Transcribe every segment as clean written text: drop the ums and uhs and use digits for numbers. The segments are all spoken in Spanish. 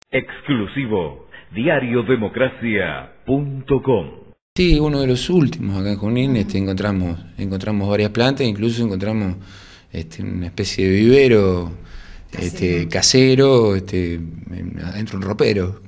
Exclusivo, diariodemocracia.com. Sí, uno de los últimos acá en Junín. Encontramos varias plantas, incluso encontramos una especie de vivero casero, adentro de un ropero.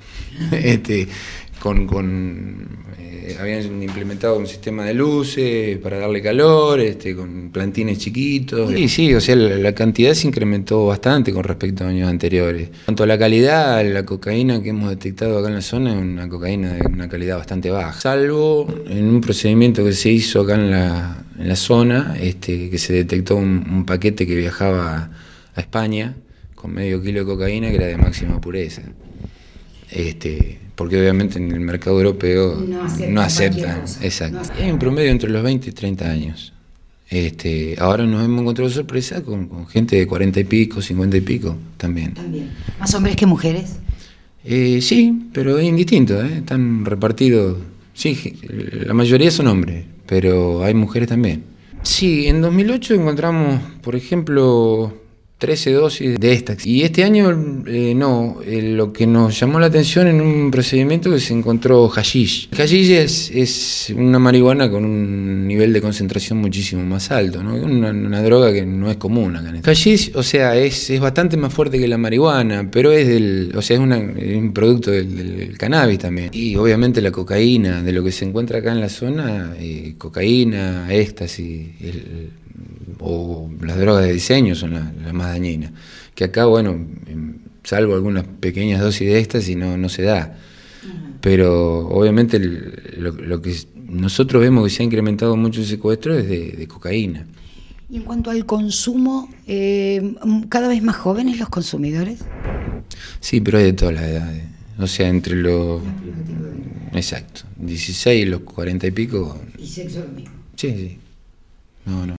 Habían implementado un sistema de luces para darle calor, con plantines chiquitos. Y sí, o sea, la cantidad se incrementó bastante con respecto a años anteriores. En cuanto a la calidad, la cocaína que hemos detectado acá en la zona es una cocaína de una calidad bastante baja. Salvo en un procedimiento que se hizo acá en la zona, que se detectó un paquete que viajaba a España con medio kilo de cocaína que era de máxima pureza. Porque obviamente en el mercado europeo no aceptan. Exacto. Hay un promedio entre los 20 y 30 años. Ahora nos hemos encontrado sorpresa con gente de 40 y pico, 50 y pico también. ¿Más hombres que mujeres? Sí, pero es indistinto, están repartidos. Sí, la mayoría son hombres, pero hay mujeres también. Sí, en 2008 encontramos, por ejemplo, 13 dosis de estas. Y este año lo que nos llamó la atención en un procedimiento que se encontró hashish. El hashish es una marihuana con un nivel de concentración muchísimo más alto, ¿no? Una droga que no es común acá. El hashish, o sea, es bastante más fuerte que la marihuana, pero es un producto del cannabis también. Y obviamente la cocaína, de lo que se encuentra acá en la zona, cocaína, éxtasis, o las drogas de diseño son las más dañinas, que acá, bueno, salvo algunas pequeñas dosis de éxtasis no se da, pero obviamente lo que nosotros vemos que se ha incrementado mucho el secuestro es de cocaína. Y en cuanto al consumo, ¿cada vez más jóvenes los consumidores? Sí, pero hay de todas las edades, o sea, entre los... Exacto, 16 y los 40 y pico. ¿Y sexo lo mismo? Sí, no.